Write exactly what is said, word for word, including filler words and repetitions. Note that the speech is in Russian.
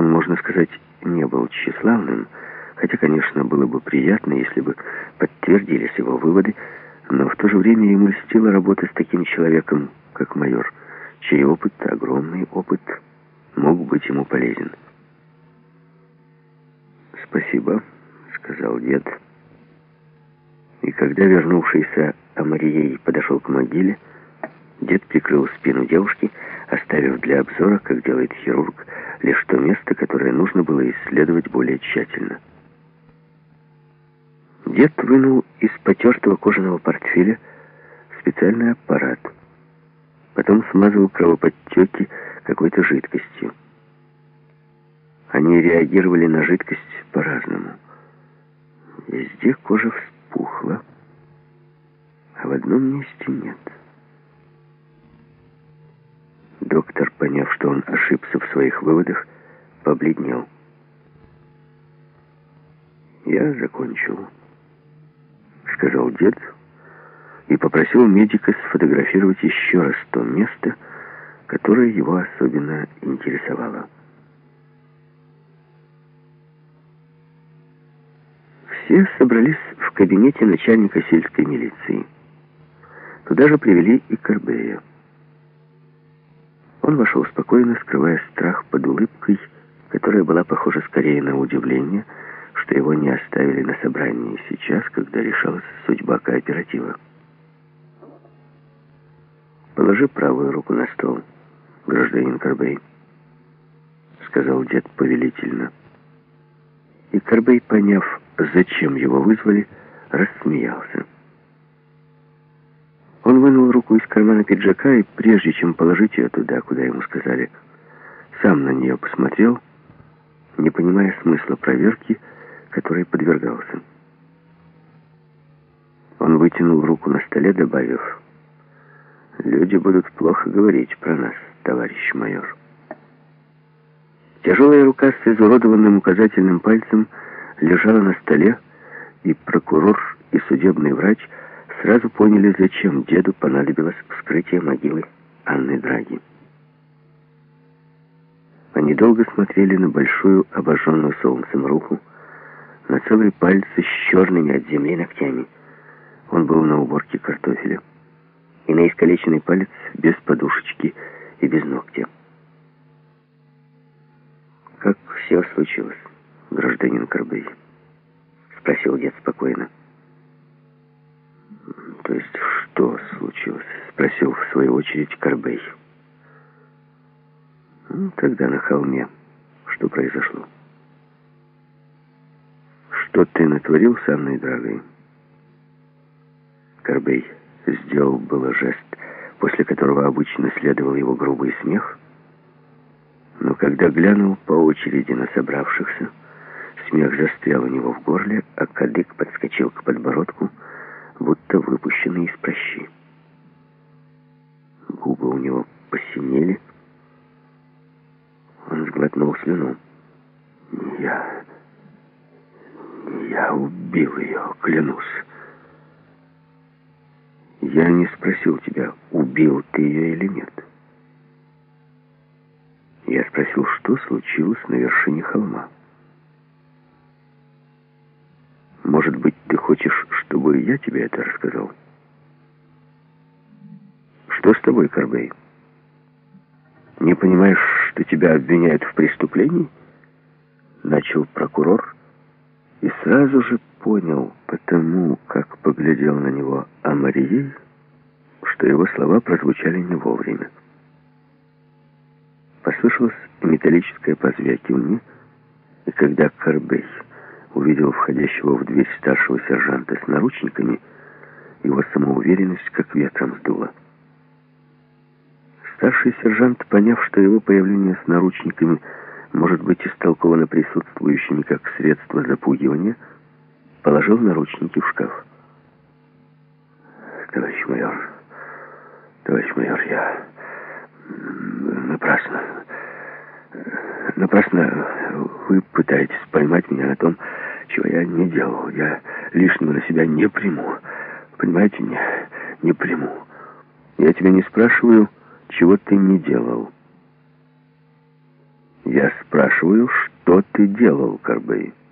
Он, можно сказать, не был тщеславным, хотя, конечно, было бы приятно, если бы подтвердились его выводы, но в то же время ему льстила работа с таким человеком, как майор, чей опыт, огромный опыт, мог быть ему полезен. «Спасибо», — сказал дед. И когда вернувшийся Амарией подошел к могиле, дед прикрыл спину девушки, оставив для обзора, как делает хирург, лишь то место, которое нужно было исследовать более тщательно. Дед вынул из потертого кожаного портфеля специальный аппарат. Потом смазывал кровоподтеки какой-то жидкостью. Они реагировали на жидкость по-разному. Везде кожа вспухла, а в одном месте нет. Доктор, поняв, что он ошибся в своих выводах, побледнел. «Я закончил», — сказал дед и попросил медика сфотографировать еще раз то место, которое его особенно интересовало. Все собрались в кабинете начальника сельской милиции. Туда же привели и Корбея. Он вошел спокойно, скрывая страх под улыбкой, которая была похожа скорее на удивление, что его не оставили на собрании сейчас, когда решалась судьба кооператива. «Положи правую руку на стол, гражданин Корбей», — сказал дед повелительно. И Корбей, поняв, зачем его вызвали, рассмеялся. Он вынул руку из кармана пиджака и, прежде чем положить ее туда, куда ему сказали, сам на нее посмотрел, не понимая смысла проверки, которой подвергался. Он вытянул руку на столе, добавив: «Люди будут плохо говорить про нас, товарищ майор». Тяжелая рука с изуродованным указательным пальцем лежала на столе, и прокурор, и судебный врач сразу поняли, зачем деду понадобилось вскрытие могилы Анны Драги. Они долго смотрели на большую, обожженную солнцем руку, на целые пальцы с черными от земли ногтями. Он был на уборке картофеля. И на искалеченный палец без подушечки и без ногтя. «Как все случилось, гражданин Корбей?» — спросил дед спокойно. «То есть что случилось?» — спросил в свою очередь Корбей. «Ну, тогда на холме что произошло?» «Что ты натворил с Анной Драгой?» Корбей сделал было жест, после которого обычно следовал его грубый смех, но когда глянул по очереди на собравшихся, смех застрял у него в горле, а кадык подскочил к подбородку, будто выпущенный из пращи. Губы у него посинели. Он сглотнул слюну. «Я... я убил ее, клянусь». «Я не спросил тебя, убил ты ее или нет. Я спросил, что случилось на вершине холма. Может быть, ты хочешь, чтобы я тебе это рассказал?» «Что с тобой, Корбей? Не понимаешь, что тебя обвиняют в преступлении?» Начал прокурор и сразу же понял, потому как поглядел на него Амарией, что его слова прозвучали не вовремя. Послышалось металлическое позвякивание, и когда Корбей увидел входящего в дверь старшего сержанта с наручниками, его самоуверенность как ветром сдуло. Старший сержант, поняв, что его появление с наручниками может быть истолковано присутствующими как средство запугивания, положил наручники в шкаф. «Товарищ майор, товарищ майор, я напрасно, напрасно вы пытаетесь поймать меня на том, чего я не делал. Я лишнего на себя не приму. Понимаете, не, не приму. Я тебя не спрашиваю, чего ты не делал. Я спрашиваю, что ты делал, Корбей?